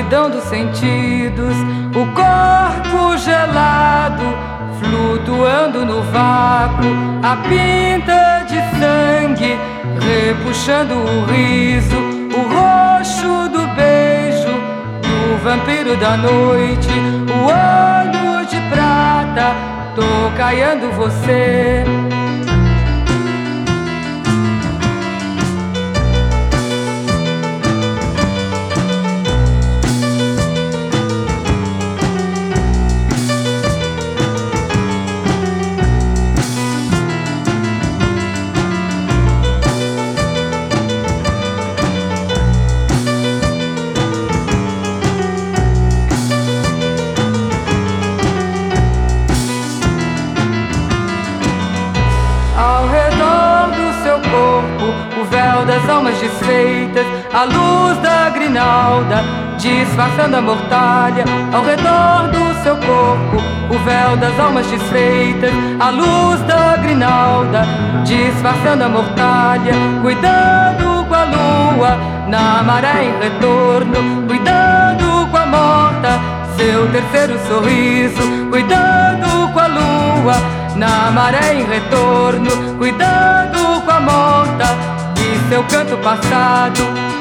escuridão dos sentidos, o corpo gelado, flutuando no vácuo, a pinta de sangue, repuxando o riso, o roxo do beijo, do vampiro da noite, o olho de prata, tocaiando você. Ao redor do seu corpo, o véu das almas desfeitas, a luz da grinalda, disfarçando a mortalha. Ao redor do seu corpo, o véu das almas desfeitas, a luz da grinalda, disfarçando a mortalha. Cuidado com a lua, na maré em retorno, cuidado com a morta, seu terceiro sorriso. Cuidado com a lua, na maré em retorno, cuidado com a morta e seu canto passado.